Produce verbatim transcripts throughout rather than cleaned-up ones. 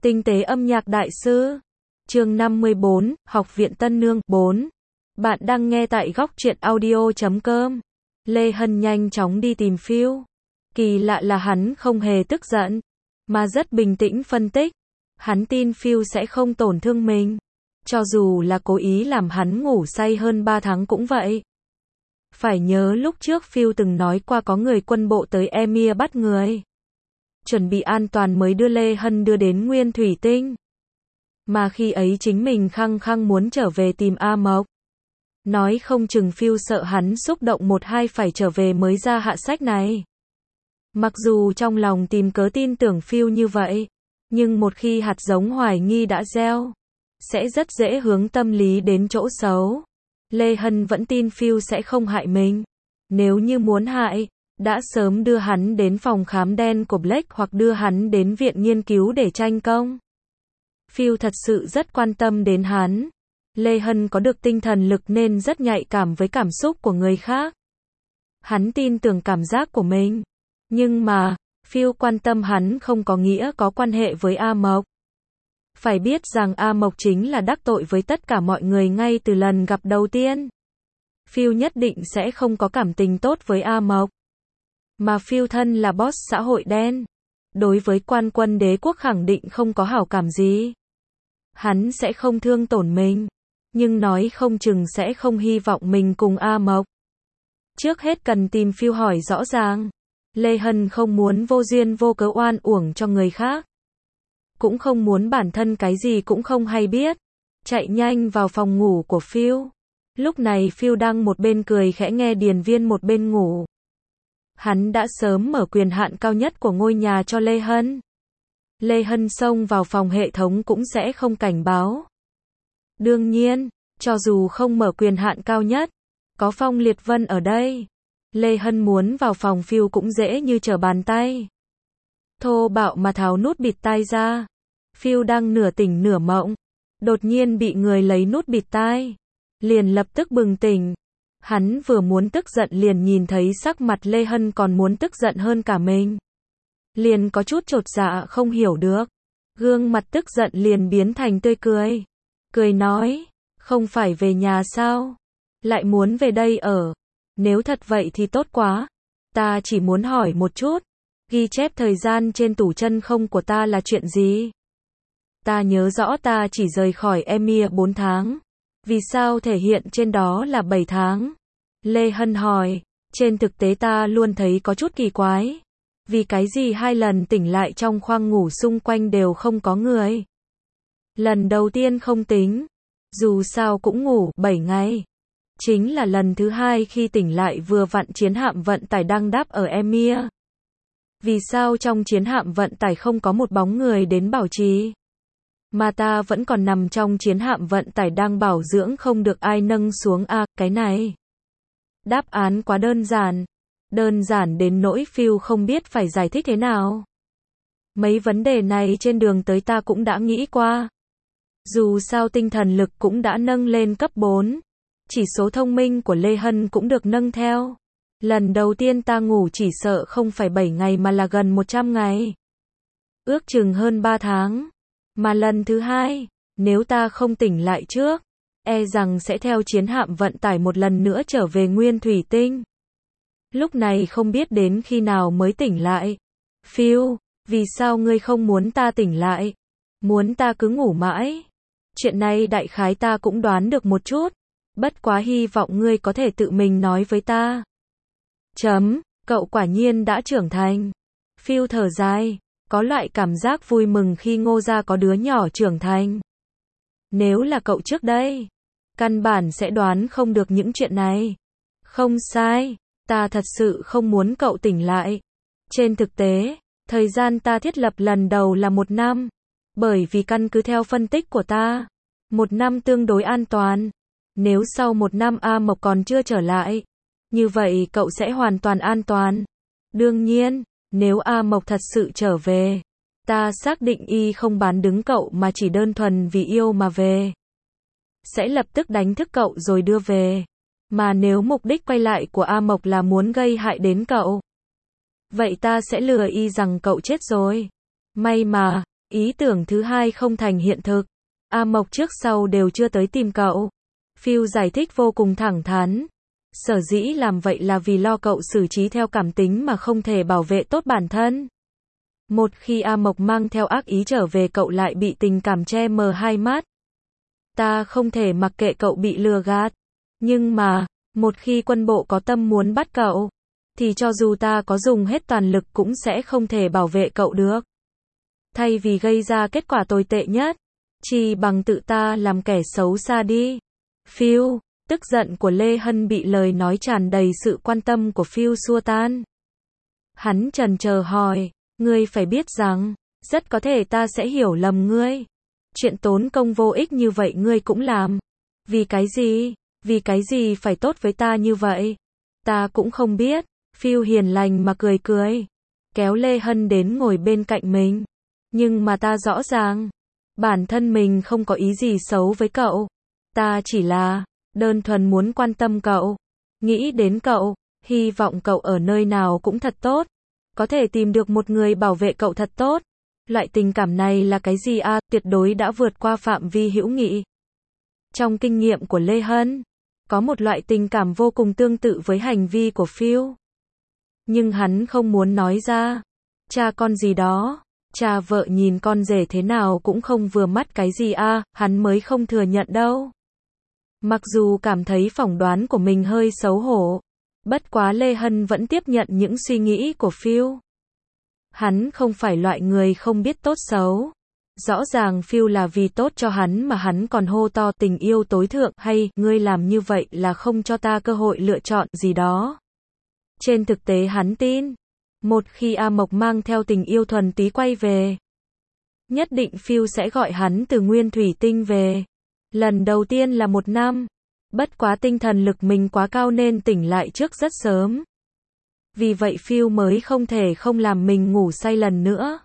Tinh tế âm nhạc đại sư. Chương năm mươi bốn, Học viện Tân Nương. bốn. Bạn đang nghe tại góc truyện audio chấm com. Lê Hân nhanh chóng đi tìm Phil. Kỳ lạ là hắn không hề tức giận, mà rất bình tĩnh phân tích. Hắn tin Phil sẽ không tổn thương mình. Cho dù là cố ý làm hắn ngủ say hơn ba tháng cũng vậy. Phải nhớ lúc trước Phil từng nói qua có người quân bộ tới Emir bắt người. Chuẩn bị an toàn mới đưa Lê Hân đưa đến Nguyên Thủy Tinh. Mà khi ấy chính mình khăng khăng muốn trở về tìm A Mộc. Nói không chừng Phil sợ hắn xúc động một hai phải trở về mới ra hạ sách này. Mặc dù trong lòng tìm cớ tin tưởng Phil như vậy, nhưng một khi hạt giống hoài nghi đã gieo, sẽ rất dễ hướng tâm lý đến chỗ xấu. Lê Hân vẫn tin Phil sẽ không hại mình. Nếu như muốn hại, đã sớm đưa hắn đến phòng khám đen của Blake hoặc đưa hắn đến viện nghiên cứu để tranh công. Phil thật sự rất quan tâm đến hắn. Lê Hân có được tinh thần lực nên rất nhạy cảm với cảm xúc của người khác. Hắn tin tưởng cảm giác của mình. Nhưng mà, Phil quan tâm hắn không có nghĩa có quan hệ với A Mộc. Phải biết rằng A Mộc chính là đắc tội với tất cả mọi người ngay từ lần gặp đầu tiên. Phil nhất định sẽ không có cảm tình tốt với A Mộc. Mà Phil thân là boss xã hội đen. Đối với quan quân đế quốc khẳng định không có hảo cảm gì. Hắn sẽ không thương tổn mình. Nhưng nói không chừng sẽ không hy vọng mình cùng A Mộc. Trước hết cần tìm Phil hỏi rõ ràng. Lê Hân không muốn vô duyên vô cớ oan uổng cho người khác. Cũng không muốn bản thân cái gì cũng không hay biết. Chạy nhanh vào phòng ngủ của Phil. Lúc này Phil đang một bên cười khẽ nghe Điền Viên một bên ngủ. Hắn đã sớm mở quyền hạn cao nhất của ngôi nhà cho Lê Hân. Lê Hân xông vào phòng hệ thống cũng sẽ không cảnh báo. Đương nhiên, cho dù không mở quyền hạn cao nhất, có Phong Liệt Vân ở đây, Lê Hân muốn vào phòng Phil cũng dễ như trở bàn tay. Thô bạo mà tháo nút bịt tai ra. Phil đang nửa tỉnh nửa mộng, đột nhiên bị người lấy nút bịt tai, liền lập tức bừng tỉnh. Hắn vừa muốn tức giận liền nhìn thấy sắc mặt Lê Hân còn muốn tức giận hơn cả mình. Liền có chút chột dạ không hiểu được. Gương mặt tức giận liền biến thành tươi cười. Cười nói, không phải về nhà sao? Lại muốn về đây ở. Nếu thật vậy thì tốt quá. Ta chỉ muốn hỏi một chút. Ghi chép thời gian trên tủ chân không của ta là chuyện gì? Ta nhớ rõ ta chỉ rời khỏi Emir bốn tháng. Vì sao thể hiện trên đó là bảy tháng? Lê Hân hỏi, trên thực tế ta luôn thấy có chút kỳ quái. Vì cái gì hai lần tỉnh lại trong khoang ngủ xung quanh đều không có người? Lần đầu tiên không tính, dù sao cũng ngủ bảy ngày. Chính là lần thứ hai khi tỉnh lại vừa vặn chiến hạm vận tải đang đáp ở Emir. Vì sao trong chiến hạm vận tải không có một bóng người đến bảo trì? Mà ta vẫn còn nằm trong chiến hạm vận tải đang bảo dưỡng không được ai nâng xuống à, cái này. Đáp án quá đơn giản. Đơn giản đến nỗi Phil không biết phải giải thích thế nào. Mấy vấn đề này trên đường tới ta cũng đã nghĩ qua. Dù sao tinh thần lực cũng đã nâng lên cấp bốn. Chỉ số thông minh của Lê Hân cũng được nâng theo. Lần đầu tiên ta ngủ chỉ sợ không phải bảy ngày mà là gần một trăm ngày. Ước chừng hơn ba tháng. Mà lần thứ hai, nếu ta không tỉnh lại trước, e rằng sẽ theo chiến hạm vận tải một lần nữa trở về Nguyên Thủy Tinh. Lúc này không biết đến khi nào mới tỉnh lại. Phil, vì sao ngươi không muốn ta tỉnh lại? Muốn ta cứ ngủ mãi? Chuyện này đại khái ta cũng đoán được một chút. Bất quá hy vọng ngươi có thể tự mình nói với ta. Chấm, cậu quả nhiên đã trưởng thành. Phil thở dài, có loại cảm giác vui mừng khi Ngô gia có đứa nhỏ trưởng thành. Nếu là cậu trước đây, căn bản sẽ đoán không được những chuyện này. Không sai, ta thật sự không muốn cậu tỉnh lại. Trên thực tế, thời gian ta thiết lập lần đầu là một năm. Bởi vì căn cứ theo phân tích của ta, một năm tương đối an toàn. Nếu sau một năm A Mộc còn chưa trở lại, như vậy cậu sẽ hoàn toàn an toàn. Đương nhiên, nếu A Mộc thật sự trở về, ta xác định y không bán đứng cậu mà chỉ đơn thuần vì yêu mà về. Sẽ lập tức đánh thức cậu rồi đưa về. Mà nếu mục đích quay lại của A Mộc là muốn gây hại đến cậu, vậy ta sẽ lừa y rằng cậu chết rồi. May mà, Ý tưởng thứ hai không thành hiện thực. A Mộc trước sau đều chưa tới tìm cậu. Phil giải thích vô cùng thẳng thắn. Sở dĩ làm vậy là vì lo cậu xử trí theo cảm tính mà không thể bảo vệ tốt bản thân. Một khi A Mộc mang theo ác ý trở về cậu lại bị tình cảm che mờ hai mắt. Ta không thể mặc kệ cậu bị lừa gạt. Nhưng mà, một khi quân bộ có tâm muốn bắt cậu, thì cho dù ta có dùng hết toàn lực cũng sẽ không thể bảo vệ cậu được. Thay vì gây ra kết quả tồi tệ nhất, chỉ bằng tự ta làm kẻ xấu xa đi. Phil, tức giận của Lê Hân bị lời nói tràn đầy sự quan tâm của Phil xua tan. Hắn chần chờ hỏi, ngươi phải biết rằng, rất có thể ta sẽ hiểu lầm ngươi. Chuyện tốn công vô ích như vậy ngươi cũng làm. Vì cái gì? Vì cái gì phải tốt với ta như vậy? Ta cũng không biết. Phil hiền lành mà cười cười, kéo Lê Hân đến ngồi bên cạnh mình. Nhưng mà ta rõ ràng, bản thân mình không có ý gì xấu với cậu. Ta chỉ là, đơn thuần muốn quan tâm cậu, nghĩ đến cậu, hy vọng cậu ở nơi nào cũng thật tốt. Có thể tìm được một người bảo vệ cậu thật tốt. Loại tình cảm này là cái gì à, tuyệt đối đã vượt qua phạm vi hữu nghị. Trong kinh nghiệm của Lê Hân, có một loại tình cảm vô cùng tương tự với hành vi của Phil. Nhưng hắn không muốn nói ra. Cha con gì đó, cha vợ nhìn con rể thế nào cũng không vừa mắt cái gì à, hắn mới không thừa nhận đâu. Mặc dù cảm thấy phỏng đoán của mình hơi xấu hổ, bất quá Lê Hân vẫn tiếp nhận những suy nghĩ của Phil. Hắn không phải loại người không biết tốt xấu. Rõ ràng Phil là vì tốt cho hắn mà hắn còn hô to tình yêu tối thượng hay ngươi làm như vậy là không cho ta cơ hội lựa chọn gì đó. Trên thực tế hắn tin, một khi A Mộc mang theo tình yêu thuần túy quay về, nhất định Phil sẽ gọi hắn từ nguyên thủy tinh về. Lần đầu tiên là một năm, bất quá tinh thần lực mình quá cao nên tỉnh lại trước rất sớm. Vì vậy Phil mới không thể không làm mình ngủ say lần nữa.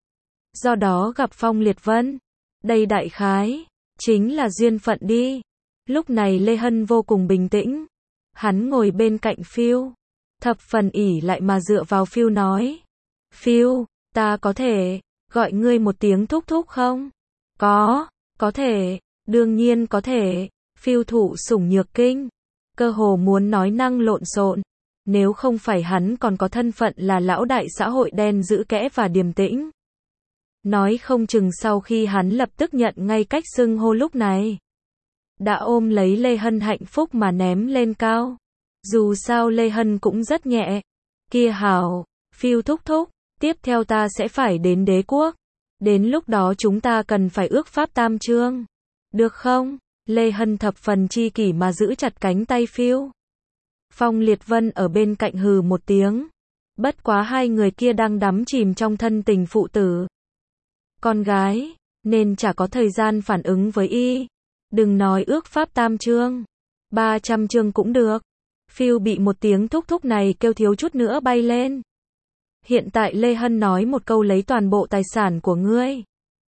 Do đó gặp Phong Liệt Vân. Đây đại khái, chính là duyên phận đi. Lúc này Lê Hân vô cùng bình tĩnh. Hắn ngồi bên cạnh Phil, thập phần ỷ lại mà dựa vào Phil nói. Phil, ta có thể gọi ngươi một tiếng thúc thúc không? Có, có thể, đương nhiên có thể. Phil thụ sủng nhược kinh, cơ hồ muốn nói năng lộn xộn. Nếu không phải hắn còn có thân phận là lão đại xã hội đen giữ kẽ và điềm tĩnh. Nói không chừng sau khi hắn lập tức nhận ngay cách xưng hô lúc này, đã ôm lấy Lê Hân hạnh phúc mà ném lên cao. Dù sao Lê Hân cũng rất nhẹ. Kia hảo, Phil thúc thúc, tiếp theo ta sẽ phải đến đế quốc. Đến lúc đó chúng ta cần phải ước pháp tam chương. Được không? Lê Hân thập phần chi kỷ mà giữ chặt cánh tay Phil. Phong Liệt Vân ở bên cạnh hừ một tiếng. Bất quá hai người kia đang đắm chìm trong thân tình phụ tử. Con gái, nên chả có thời gian phản ứng với y. Đừng nói ước pháp tam chương. ba trăm chương cũng được. Phil bị một tiếng thúc thúc này kêu thiếu chút nữa bay lên. Hiện tại Lê Hân nói một câu lấy toàn bộ tài sản của ngươi.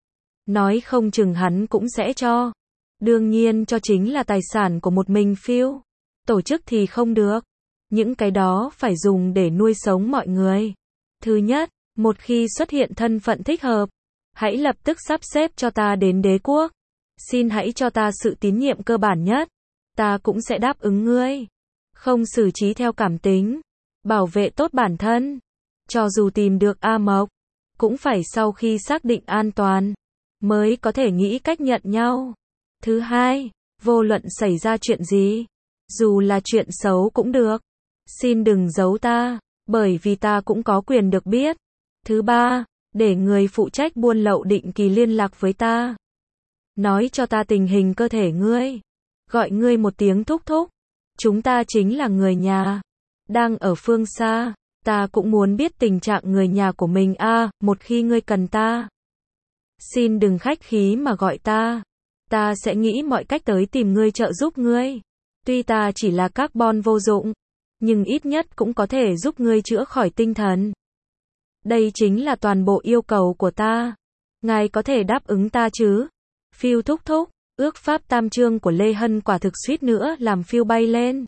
Nói không chừng hắn cũng sẽ cho. Đương nhiên cho chính là tài sản của một mình Phil. Tổ chức thì không được. Những cái đó phải dùng để nuôi sống mọi người. Thứ nhất, một khi xuất hiện thân phận thích hợp, hãy lập tức sắp xếp cho ta đến đế quốc. Xin hãy cho ta sự tín nhiệm cơ bản nhất. Ta cũng sẽ đáp ứng ngươi. Không xử trí theo cảm tính. Bảo vệ tốt bản thân. Cho dù tìm được A Mộc, cũng phải sau khi xác định an toàn, mới có thể nghĩ cách nhận nhau. Thứ hai, vô luận xảy ra chuyện gì, dù là chuyện xấu cũng được, xin đừng giấu ta, bởi vì ta cũng có quyền được biết. Thứ ba, để người phụ trách buôn lậu định kỳ liên lạc với ta. Nói cho ta tình hình cơ thể ngươi. Gọi ngươi một tiếng thúc thúc. Chúng ta chính là người nhà. Đang ở phương xa, ta cũng muốn biết tình trạng người nhà của mình a, à, một khi ngươi cần ta. Xin đừng khách khí mà gọi ta. Ta sẽ nghĩ mọi cách tới tìm ngươi trợ giúp ngươi. Tuy ta chỉ là carbon vô dụng, nhưng ít nhất cũng có thể giúp ngươi chữa khỏi tinh thần. Đây chính là toàn bộ yêu cầu của ta. Ngài có thể đáp ứng ta chứ? Phil thúc thúc, ước pháp tam chương của Lê Hân quả thực suýt nữa làm Phil bay lên.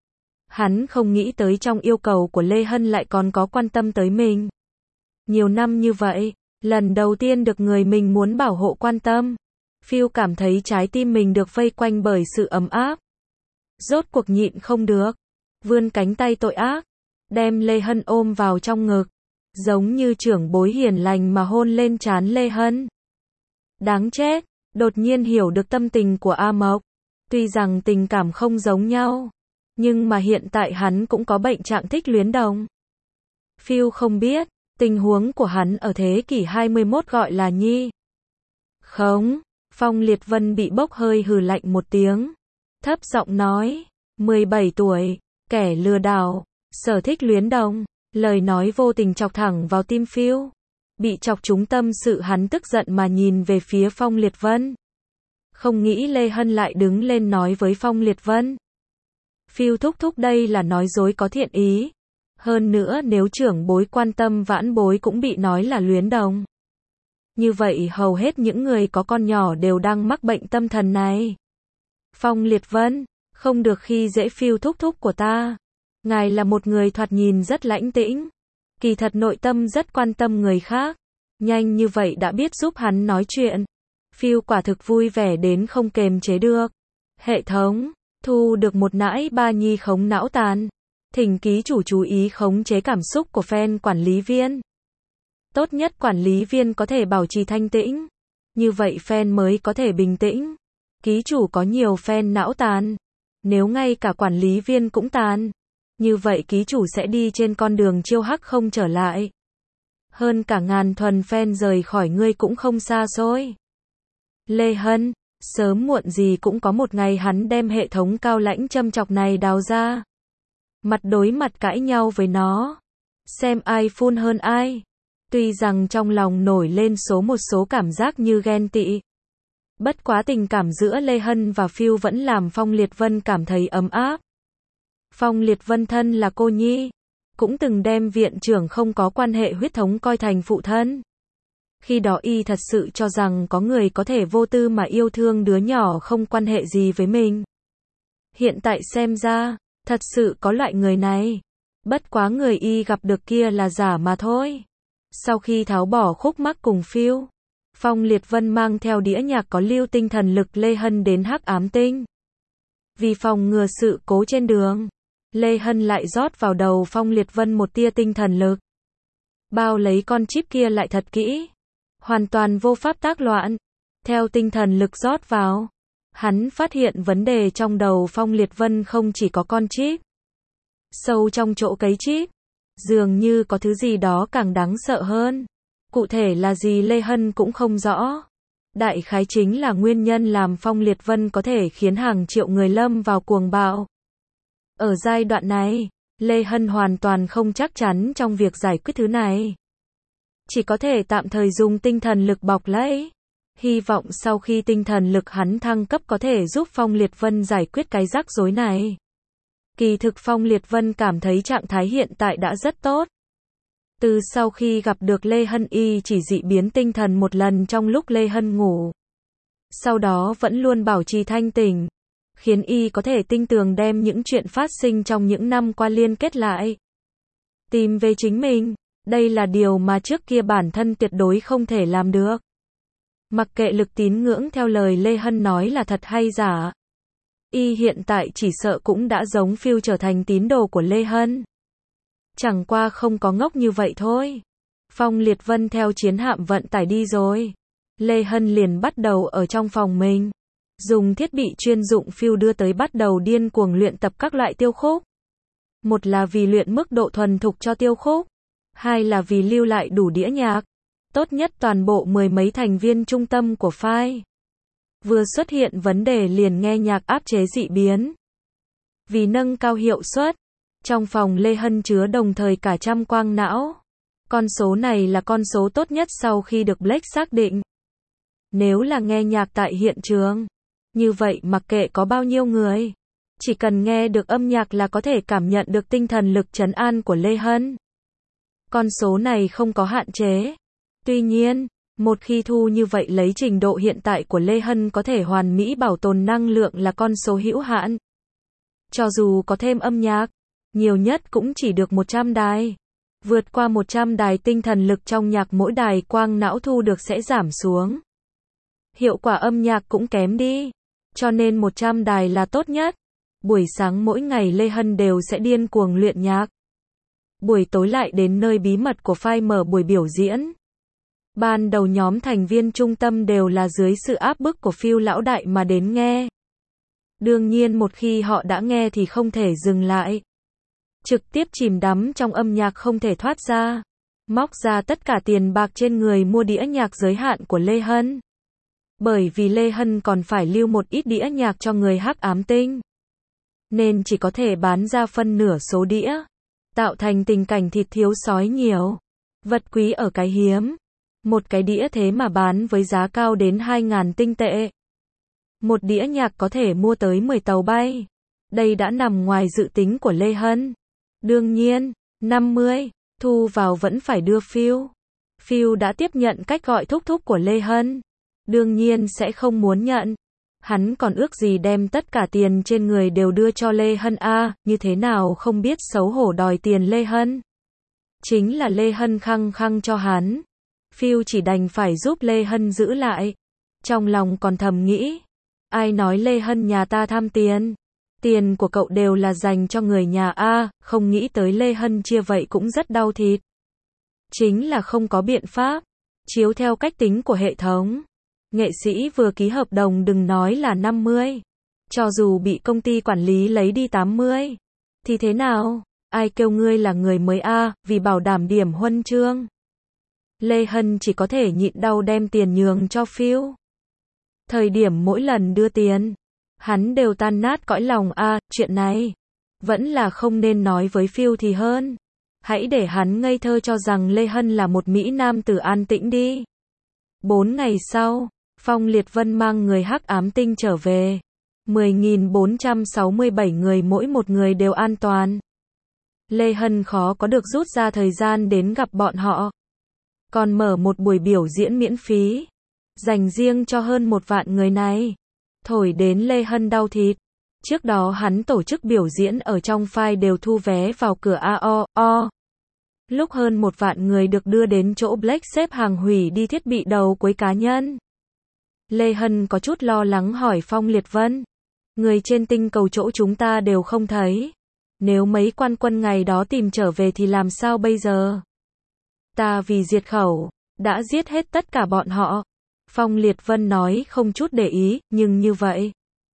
Hắn không nghĩ tới trong yêu cầu của Lê Hân lại còn có quan tâm tới mình. Nhiều năm như vậy, Lần đầu tiên được người mình muốn bảo hộ quan tâm, Phil cảm thấy trái tim mình được vây quanh bởi sự ấm áp. Rốt cuộc nhịn không được, vươn cánh tay tội ác, đem Lê Hân ôm vào trong ngực, giống như trưởng bối hiền lành mà hôn lên trán Lê Hân. Đáng chết, đột nhiên hiểu được tâm tình của A Mộc. Tuy rằng tình cảm không giống nhau, nhưng mà hiện tại hắn cũng có bệnh trạng thích luyến đồng. Phil không biết, tình huống của hắn ở thế kỷ hai mươi mốt gọi là nhi. Không, Phong Liệt Vân bị bốc hơi hừ lạnh một tiếng. Thấp giọng nói, mười bảy tuổi, kẻ lừa đảo, sở thích luyến đồng. Lời nói vô tình chọc thẳng vào tim Phil. Bị chọc trúng tâm sự hắn tức giận mà nhìn về phía Phong Liệt Vân. Không nghĩ Lê Hân lại đứng lên nói với Phong Liệt Vân. Phil thúc thúc đây là nói dối có thiện ý. Hơn nữa nếu trưởng bối quan tâm vãn bối cũng bị nói là luyến đồng. Như vậy hầu hết những người có con nhỏ đều đang mắc bệnh tâm thần này. Phong Liệt Vân, không được khi dễ Phil thúc thúc của ta. Ngài là một người thoạt nhìn rất lãnh tĩnh. Kỳ thật nội tâm rất quan tâm người khác. Nhanh như vậy đã biết giúp hắn nói chuyện. Phil quả thực vui vẻ đến không kềm chế được. Hệ thống, thu được một nãi ba nhi khống não tàn. Thỉnh ký chủ chú ý khống chế cảm xúc của fan quản lý viên. Tốt nhất quản lý viên có thể bảo trì thanh tĩnh. Như vậy fan mới có thể bình tĩnh. Ký chủ có nhiều fan não tàn. Nếu ngay cả quản lý viên cũng tàn, như vậy ký chủ sẽ đi trên con đường chiêu hắc không trở lại. Hơn cả ngàn thuần fan rời khỏi ngươi cũng không xa xôi. Lê Hân, sớm muộn gì cũng có một ngày hắn đem hệ thống cao lãnh châm chọc này đào ra. Mặt đối mặt cãi nhau với nó. Xem ai phun hơn ai. Tuy rằng trong lòng nổi lên số một số cảm giác như ghen tị. Bất quá tình cảm giữa Lê Hân và Phil vẫn làm Phong Liệt Vân cảm thấy ấm áp. Phong Liệt Vân thân là cô nhi, cũng từng đem viện trưởng không có quan hệ huyết thống coi thành phụ thân. Khi đó y thật sự cho rằng có người có thể vô tư mà yêu thương đứa nhỏ không quan hệ gì với mình. Hiện tại xem ra, thật sự có loại người này. Bất quá người y gặp được kia là giả mà thôi. Sau khi tháo bỏ khúc mắc cùng Phil, Phong Liệt Vân mang theo đĩa nhạc có lưu tinh thần lực Lê Hân đến Hắc Ám Tinh. Vì phòng ngừa sự cố trên đường, Lê Hân lại rót vào đầu Phong Liệt Vân một tia tinh thần lực. Bao lấy con chip kia lại thật kỹ. Hoàn toàn vô pháp tác loạn. Theo tinh thần lực rót vào, hắn phát hiện vấn đề trong đầu Phong Liệt Vân không chỉ có con chip. Sâu trong chỗ cấy chip, dường như có thứ gì đó càng đáng sợ hơn. Cụ thể là gì Lê Hân cũng không rõ. Đại khái chính là nguyên nhân làm Phong Liệt Vân có thể khiến hàng triệu người lâm vào cuồng bạo. Ở giai đoạn này, Lê Hân hoàn toàn không chắc chắn trong việc giải quyết thứ này. Chỉ có thể tạm thời dùng tinh thần lực bọc lấy. Hy vọng sau khi tinh thần lực hắn thăng cấp có thể giúp Phong Liệt Vân giải quyết cái rắc rối này. Kỳ thực Phong Liệt Vân cảm thấy trạng thái hiện tại đã rất tốt. Từ sau khi gặp được Lê Hân y chỉ dị biến tinh thần một lần trong lúc Lê Hân ngủ. Sau đó vẫn luôn bảo trì thanh tỉnh. Khiến y có thể tinh tường đem những chuyện phát sinh trong những năm qua liên kết lại. Tìm về chính mình. Đây là điều mà trước kia bản thân tuyệt đối không thể làm được. Mặc kệ lực tín ngưỡng theo lời Lê Hân nói là thật hay giả. Y hiện tại chỉ sợ cũng đã giống Phil trở thành tín đồ của Lê Hân. Chẳng qua không có ngốc như vậy thôi. Phong Liệt Vân theo chiến hạm vận tải đi rồi. Lê Hân liền bắt đầu ở trong phòng mình. Dùng thiết bị chuyên dụng Phil đưa tới bắt đầu điên cuồng luyện tập các loại tiêu khúc. Một là vì luyện mức độ thuần thục cho tiêu khúc. Hai là vì lưu lại đủ đĩa nhạc. Tốt nhất toàn bộ mười mấy thành viên trung tâm của file. Vừa xuất hiện vấn đề liền nghe nhạc áp chế dị biến. Vì nâng cao hiệu suất, trong phòng Lê Hân chứa đồng thời cả trăm quang não. Con số này là con số tốt nhất sau khi được Blake xác định. Nếu là nghe nhạc tại hiện trường, như vậy mặc kệ có bao nhiêu người, chỉ cần nghe được âm nhạc là có thể cảm nhận được tinh thần lực trấn an của Lê Hân. Con số này không có hạn chế. Tuy nhiên, một khi thu như vậy lấy trình độ hiện tại của Lê Hân có thể hoàn mỹ bảo tồn năng lượng là con số hữu hạn. Cho dù có thêm âm nhạc, nhiều nhất cũng chỉ được một trăm đài. Vượt qua một trăm đài tinh thần lực trong nhạc mỗi đài quang não thu được sẽ giảm xuống. Hiệu quả âm nhạc cũng kém đi. Cho nên một trăm đài là tốt nhất. Buổi sáng mỗi ngày Lê Hân đều sẽ điên cuồng luyện nhạc. Buổi tối lại đến nơi bí mật của phai mở buổi biểu diễn. Ban đầu nhóm thành viên trung tâm đều là dưới sự áp bức của Phil lão đại mà đến nghe. Đương nhiên một khi họ đã nghe thì không thể dừng lại. Trực tiếp chìm đắm trong âm nhạc không thể thoát ra. Móc ra tất cả tiền bạc trên người mua đĩa nhạc giới hạn của Lê Hân. Bởi vì Lê Hân còn phải lưu một ít đĩa nhạc cho người Hắc Ám Tinh. Nên chỉ có thể bán ra phân nửa số đĩa. Tạo thành tình cảnh thịt thiếu sói nhiều. Vật quý ở cái hiếm. Một cái đĩa thế mà bán với giá cao đến hai nghìn tinh tệ. Một đĩa nhạc có thể mua tới mười tàu bay. Đây đã nằm ngoài dự tính của Lê Hân. Đương nhiên, năm mươi, thu vào vẫn phải đưa Phil. Phil đã tiếp nhận cách gọi thúc thúc của Lê Hân. Đương nhiên sẽ không muốn nhận. Hắn còn ước gì đem tất cả tiền trên người đều đưa cho Lê Hân a, à, như thế nào không biết xấu hổ đòi tiền Lê Hân. Chính là Lê Hân khăng khăng cho hắn. Phil chỉ đành phải giúp Lê Hân giữ lại. Trong lòng còn thầm nghĩ. Ai nói Lê Hân nhà ta tham tiền? Tiền của cậu đều là dành cho người nhà a, à, không nghĩ tới Lê Hân chia vậy cũng rất đau thịt. Chính là không có biện pháp. Chiếu theo cách tính của hệ thống. Nghệ sĩ vừa ký hợp đồng đừng nói là năm mươi. Cho dù bị công ty quản lý lấy đi tám mươi. Thì thế nào? Ai kêu ngươi là người mới a, à, vì bảo đảm điểm huân chương. Lê Hân chỉ có thể nhịn đau đem tiền nhường cho Phil. Thời điểm mỗi lần đưa tiền, hắn đều tan nát cõi lòng a, à, chuyện này vẫn là không nên nói với Phil thì hơn. Hãy để hắn ngây thơ cho rằng Lê Hân là một mỹ nam tử an tĩnh đi. Bốn ngày sau, Phong Liệt Vân mang người Hắc Ám Tinh trở về. mười nghìn bốn trăm sáu mươi bảy người mỗi một người đều an toàn. Lê Hân khó có được rút ra thời gian đến gặp bọn họ. Còn mở một buổi biểu diễn miễn phí. Dành riêng cho hơn một vạn người này. Thổi đến Lê Hân đau thịt. Trước đó hắn tổ chức biểu diễn ở trong file đều thu vé vào cửa a o o. Lúc hơn một vạn người được đưa đến chỗ Black xếp hàng hủy đi thiết bị đầu cuối cá nhân. Lê Hân có chút lo lắng hỏi Phong Liệt Vân. Người trên tinh cầu chỗ chúng ta đều không thấy. Nếu mấy quan quân ngày đó tìm trở về thì làm sao bây giờ? Ta vì diệt khẩu, đã giết hết tất cả bọn họ. Phong Liệt Vân nói không chút để ý, nhưng như vậy.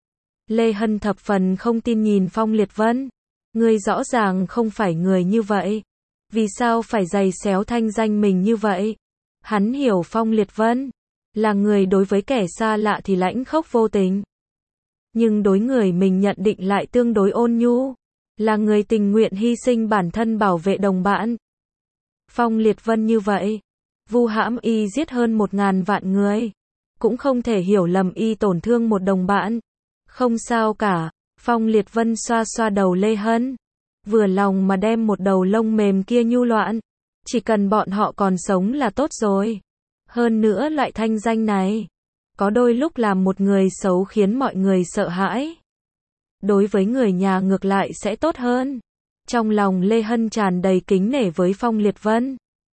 Lê Hân thập phần không tin nhìn Phong Liệt Vân. Ngươi rõ ràng không phải người như vậy. Vì sao phải giày xéo thanh danh mình như vậy? Hắn hiểu Phong Liệt Vân là người đối với kẻ xa lạ thì lãnh khốc vô tình. Nhưng đối người mình nhận định lại tương đối ôn nhu. Là người tình nguyện hy sinh bản thân bảo vệ đồng bạn. Phong Liệt Vân như vậy. Vu hãm y giết hơn một ngàn vạn người. Cũng không thể hiểu lầm y tổn thương một đồng bạn. Không sao cả. Phong Liệt Vân xoa xoa đầu Lê Hân. Vừa lòng mà đem một đầu lông mềm kia nhu loạn. Chỉ cần bọn họ còn sống là tốt rồi. Hơn nữa loại thanh danh này. Có đôi lúc làm một người xấu khiến mọi người sợ hãi. Đối với người nhà ngược lại sẽ tốt hơn. Trong lòng Lê Hân tràn đầy kính nể với Phong Liệt Vân.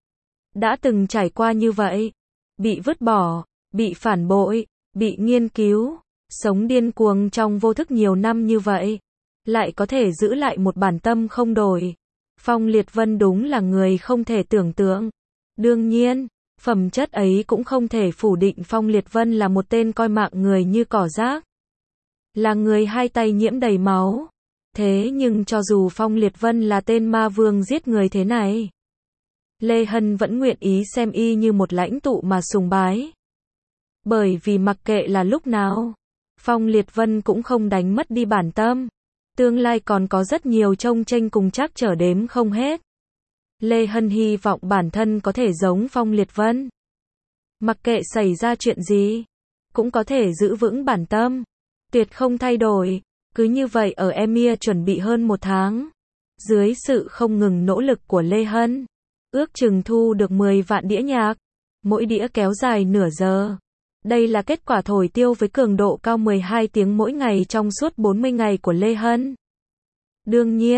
Đã từng trải qua như vậy. Bị vứt bỏ, bị phản bội, bị nghiên cứu. Sống điên cuồng trong vô thức nhiều năm như vậy. Lại có thể giữ lại một bản tâm không đổi. Phong Liệt Vân đúng là người không thể tưởng tượng. Đương nhiên, phẩm chất ấy cũng không thể phủ định Phong Liệt Vân là một tên coi mạng người như cỏ rác. Là người hai tay nhiễm đầy máu. Thế nhưng cho dù Phong Liệt Vân là tên ma vương giết người thế này, Lê Hân vẫn nguyện ý xem y như một lãnh tụ mà sùng bái. Bởi vì mặc kệ là lúc nào, Phong Liệt Vân cũng không đánh mất đi bản tâm. Tương lai còn có rất nhiều trông chênh cùng chắc trở đếm không hết. Lê Hân hy vọng bản thân có thể giống Phong Liệt Vân. Mặc kệ xảy ra chuyện gì, cũng có thể giữ vững bản tâm. Tuyệt không thay đổi. Cứ như vậy ở Emir chuẩn bị hơn một tháng. Dưới sự không ngừng nỗ lực của Lê Hân, ước chừng thu được mười vạn đĩa nhạc. Mỗi đĩa kéo dài nửa giờ. Đây là kết quả thổi tiêu với cường độ cao mười hai tiếng mỗi ngày trong suốt bốn mươi ngày của Lê Hân. Đương nhiên,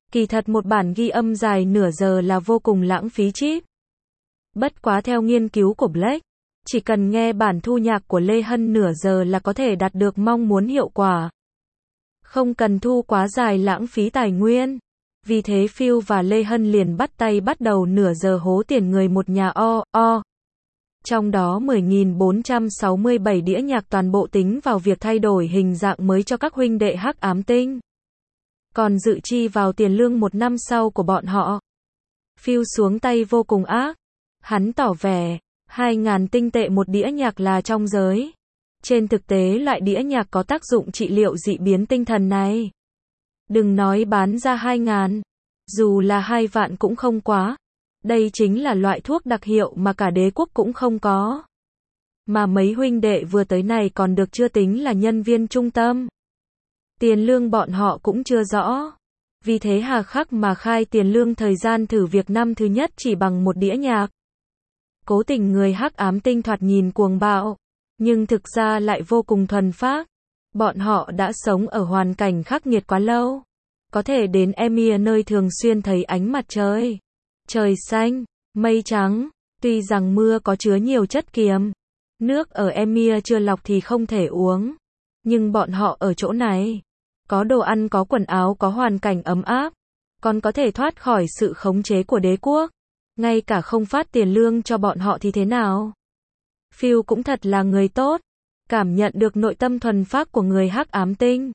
Kỳ thật một bản ghi âm dài nửa giờ là vô cùng lãng phí chip. Bất quá theo nghiên cứu của Black, chỉ cần nghe bản thu nhạc của Lê Hân nửa giờ là có thể đạt được mong muốn hiệu quả. Không cần thu quá dài lãng phí tài nguyên. Vì thế Phil và Lê Hân liền bắt tay bắt đầu nửa giờ hố tiền người một nhà o, o. Trong đó mười nghìn bốn trăm sáu mươi bảy đĩa nhạc toàn bộ tính vào việc thay đổi hình dạng mới cho các huynh đệ Hắc Ám Tinh. Còn dự chi vào tiền lương một năm sau của bọn họ. Phil xuống tay vô cùng ác. Hắn tỏ vẻ, hai ngàn tinh tệ một đĩa nhạc là trong giới. Trên thực tế loại đĩa nhạc có tác dụng trị liệu dị biến tinh thần này. Đừng nói bán ra hai ngàn. Dù là hai vạn cũng không quá. Đây chính là loại thuốc đặc hiệu mà cả đế quốc cũng không có. Mà mấy huynh đệ vừa tới này còn được chưa tính là nhân viên trung tâm. Tiền lương bọn họ cũng chưa rõ. Vì thế hà khắc mà khai tiền lương thời gian thử việc năm thứ nhất chỉ bằng một đĩa nhạc. Cố tình người Hắc Ám Tinh thoạt nhìn cuồng bạo, nhưng thực ra lại vô cùng thuần phác. Bọn họ đã sống ở hoàn cảnh khắc nghiệt quá lâu. Có thể đến Emir nơi thường xuyên thấy ánh mặt trời. Trời xanh, mây trắng, tuy rằng mưa có chứa nhiều chất kiềm. Nước ở Emir chưa lọc thì không thể uống. Nhưng bọn họ ở chỗ này. Có đồ ăn, có quần áo, có hoàn cảnh ấm áp. Còn có thể thoát khỏi sự khống chế của đế quốc. Ngay cả không phát tiền lương cho bọn họ thì thế nào? Phil cũng thật là người tốt. Cảm nhận được nội tâm thuần phác của người Hắc Ám Tinh.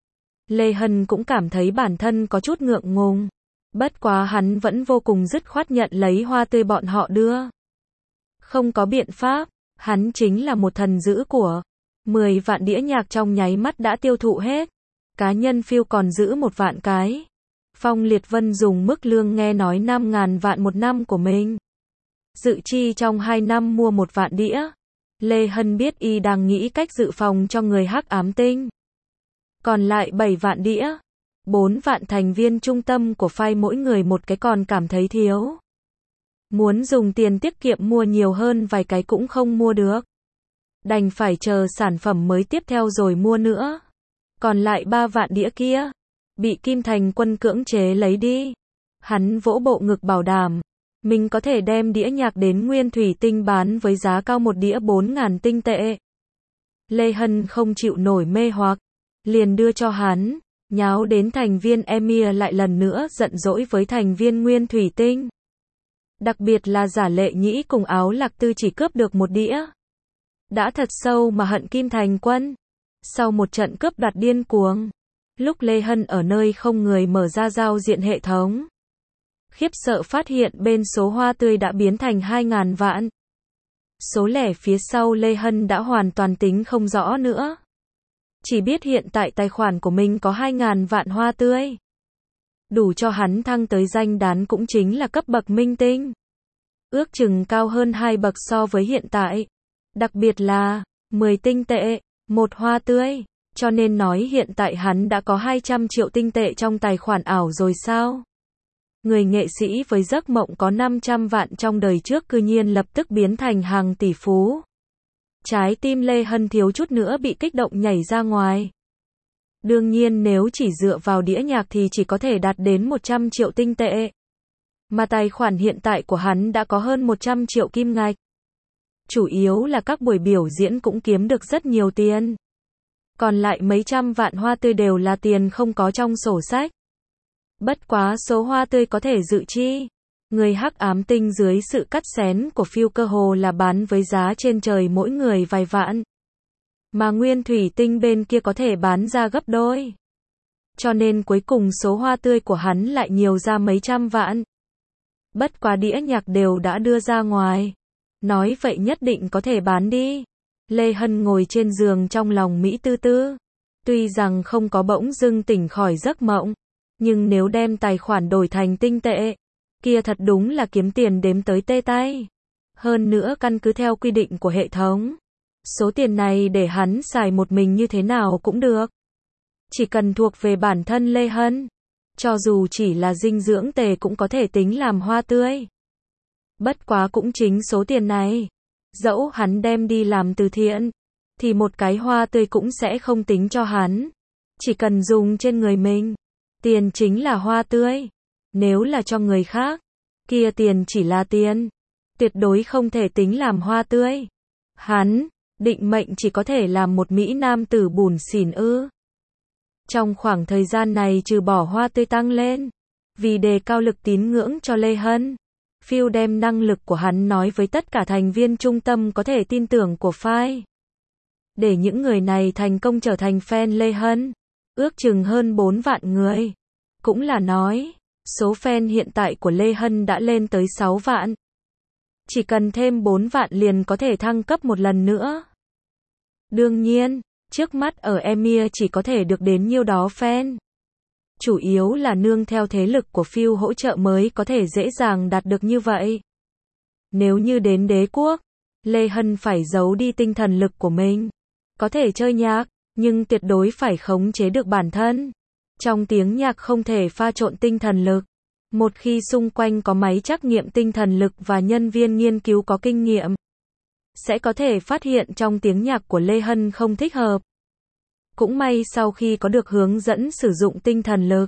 Lê Hân cũng cảm thấy bản thân có chút ngượng ngùng. Bất quá hắn vẫn vô cùng dứt khoát nhận lấy hoa tươi bọn họ đưa. Không có biện pháp, hắn chính là một thần dữ của. mười vạn đĩa nhạc trong nháy mắt đã tiêu thụ hết. Cá nhân Phil còn giữ một vạn cái. Phong Liệt Vân dùng mức lương nghe nói năm ngàn vạn một năm của mình. Dự chi trong hai năm mua một vạn đĩa. Lê Hân biết y đang nghĩ cách dự phòng cho người Hắc Ám Tinh. Còn lại bảy vạn đĩa. bốn vạn thành viên trung tâm của phái mỗi người một cái còn cảm thấy thiếu. Muốn dùng tiền tiết kiệm mua nhiều hơn vài cái cũng không mua được. Đành phải chờ sản phẩm mới tiếp theo rồi mua nữa. Còn lại ba vạn đĩa kia. Bị Kim Thành Quân cưỡng chế lấy đi. Hắn vỗ bộ ngực bảo đảm. Mình có thể đem đĩa nhạc đến Nguyên Thủy Tinh bán với giá cao một đĩa bốn ngàn tinh tệ. Lê Hân không chịu nổi mê hoặc. Liền đưa cho hắn. Nháo đến thành viên Emir lại lần nữa giận dỗi với thành viên Nguyên Thủy Tinh. Đặc biệt là Giả Lệ Nhĩ cùng Áo Lạc Tư chỉ cướp được một đĩa. Đã thật sâu mà hận Kim Thành Quân. Sau một trận cướp đoạt điên cuồng. Lúc Lê Hân ở nơi không người mở ra giao diện hệ thống. Khiếp sợ phát hiện bên số hoa tươi đã biến thành hai ngàn vạn. Số lẻ phía sau Lê Hân đã hoàn toàn tính không rõ nữa. Chỉ biết hiện tại tài khoản của mình có hai ngàn vạn hoa tươi. Đủ cho hắn thăng tới danh đán cũng chính là cấp bậc minh tinh. Ước chừng cao hơn hai bậc so với hiện tại. Đặc biệt là mười tinh tệ, một hoa tươi. Cho nên nói hiện tại hắn đã có hai trăm triệu tinh tệ trong tài khoản ảo rồi sao? Người nghệ sĩ với giấc mộng có năm trăm vạn trong đời trước cư nhiên lập tức biến thành hàng tỷ phú. Trái tim Lê Hân thiếu chút nữa bị kích động nhảy ra ngoài. Đương nhiên nếu chỉ dựa vào đĩa nhạc thì chỉ có thể đạt đến một trăm triệu tinh tệ. Mà tài khoản hiện tại của hắn đã có hơn một trăm triệu kim ngạch. Chủ yếu là các buổi biểu diễn cũng kiếm được rất nhiều tiền. Còn lại mấy trăm vạn hoa tươi đều là tiền không có trong sổ sách. Bất quá số hoa tươi có thể dự chi. Người Hắc Ám Tinh dưới sự cắt xén của Phil cơ hồ là bán với giá trên trời mỗi người vài vạn. Mà Nguyên Thủy Tinh bên kia có thể bán ra gấp đôi. Cho nên cuối cùng số hoa tươi của hắn lại nhiều ra mấy trăm vạn. Bất quá đĩa nhạc đều đã đưa ra ngoài. Nói vậy nhất định có thể bán đi. Lê Hân ngồi trên giường trong lòng Mỹ tư tư. Tuy rằng không có bỗng dưng tỉnh khỏi giấc mộng. Nhưng nếu đem tài khoản đổi thành tinh tệ. Kia thật đúng là kiếm tiền đếm tới tê tay. Hơn nữa căn cứ theo quy định của hệ thống. Số tiền này để hắn xài một mình như thế nào cũng được. Chỉ cần thuộc về bản thân Lê Hân. Cho dù chỉ là dinh dưỡng tề cũng có thể tính làm hoa tươi. Bất quá cũng chính số tiền này. Dẫu hắn đem đi làm từ thiện. Thì một cái hoa tươi cũng sẽ không tính cho hắn. Chỉ cần dùng trên người mình. Tiền chính là hoa tươi. Nếu là cho người khác, kia tiền chỉ là tiền. Tuyệt đối không thể tính làm hoa tươi. Hắn, định mệnh chỉ có thể làm một Mỹ nam tử bủn xỉn ư. Trong khoảng thời gian này trừ bỏ hoa tươi tăng lên, vì đề cao lực tín ngưỡng cho Lê Hân, Phil đem năng lực của hắn nói với tất cả thành viên trung tâm có thể tin tưởng của phái. Để những người này thành công trở thành fan Lê Hân, ước chừng hơn bốn vạn người. Cũng là nói, số fan hiện tại của Lê Hân đã lên tới sáu vạn. Chỉ cần thêm bốn vạn liền có thể thăng cấp một lần nữa. Đương nhiên, trước mắt ở Emir chỉ có thể được đến nhiêu đó fan. Chủ yếu là nương theo thế lực của Phil hỗ trợ mới có thể dễ dàng đạt được như vậy. Nếu như đến đế quốc, Lê Hân phải giấu đi tinh thần lực của mình. Có thể chơi nhạc, nhưng tuyệt đối phải khống chế được bản thân. Trong tiếng nhạc không thể pha trộn tinh thần lực. Một khi xung quanh có máy trắc nghiệm tinh thần lực và nhân viên nghiên cứu có kinh nghiệm, sẽ có thể phát hiện trong tiếng nhạc của Lê Hân không thích hợp. Cũng may sau khi có được hướng dẫn sử dụng tinh thần lực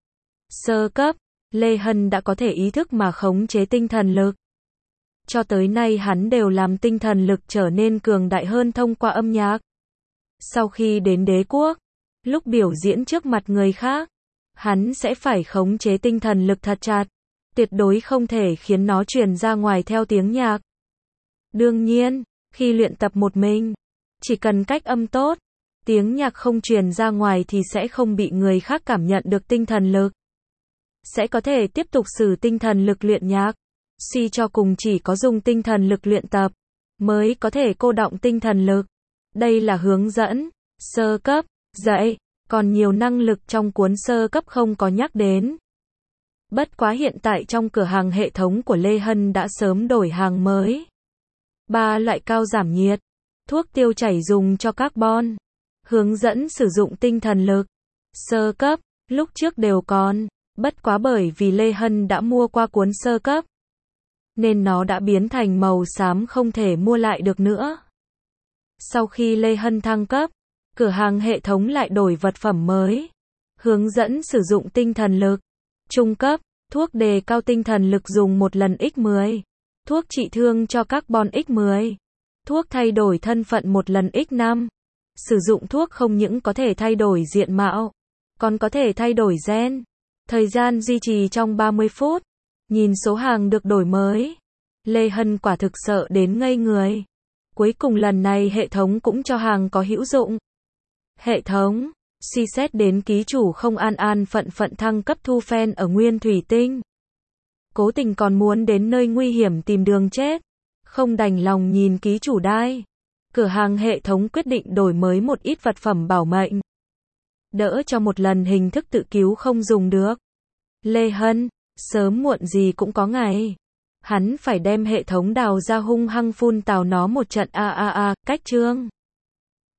sơ cấp, Lê Hân đã có thể ý thức mà khống chế tinh thần lực. Cho tới nay hắn đều làm tinh thần lực trở nên cường đại hơn thông qua âm nhạc. Sau khi đến đế quốc, lúc biểu diễn trước mặt người khác, hắn sẽ phải khống chế tinh thần lực thật chặt, tuyệt đối không thể khiến nó truyền ra ngoài theo tiếng nhạc. Đương nhiên, khi luyện tập một mình, chỉ cần cách âm tốt, tiếng nhạc không truyền ra ngoài thì sẽ không bị người khác cảm nhận được tinh thần lực. Sẽ có thể tiếp tục sử tinh thần lực luyện nhạc. Suy cho cùng chỉ có dùng tinh thần lực luyện tập, mới có thể cô đọng tinh thần lực. Đây là hướng dẫn, sơ cấp, dạy, còn nhiều năng lực trong cuốn sơ cấp không có nhắc đến. Bất quá hiện tại trong cửa hàng hệ thống của Lê Hân đã sớm đổi hàng mới. Ba loại cao giảm nhiệt, thuốc tiêu chảy dùng cho carbon, hướng dẫn sử dụng tinh thần lực, sơ cấp, lúc trước đều còn, bất quá bởi vì Lê Hân đã mua qua cuốn sơ cấp, nên nó đã biến thành màu xám không thể mua lại được nữa. Sau khi Lê Hân thăng cấp, cửa hàng hệ thống lại đổi vật phẩm mới, hướng dẫn sử dụng tinh thần lực, trung cấp, thuốc đề cao tinh thần lực dùng một lần nhân mười, thuốc trị thương cho carbon nhân mười, thuốc thay đổi thân phận một lần nhân năm. Sử dụng thuốc không những có thể thay đổi diện mạo, còn có thể thay đổi gen. Thời gian duy trì trong ba mươi phút. Nhìn số hàng được đổi mới, Lê Hân quả thực sợ đến ngây người. Cuối cùng lần này hệ thống cũng cho hàng có hữu dụng. Hệ thống suy xét đến ký chủ không an an phận phận thăng cấp thu fan ở Nguyên Thủy Tinh. Cố tình còn muốn đến nơi nguy hiểm tìm đường chết. Không đành lòng nhìn ký chủ đai. Cửa hàng hệ thống quyết định đổi mới một ít vật phẩm bảo mệnh. Đỡ cho một lần hình thức tự cứu không dùng được. Lê Hân, sớm muộn gì cũng có ngày. Hắn phải đem hệ thống đào ra hung hăng phun tào nó một trận a a a, cách chương.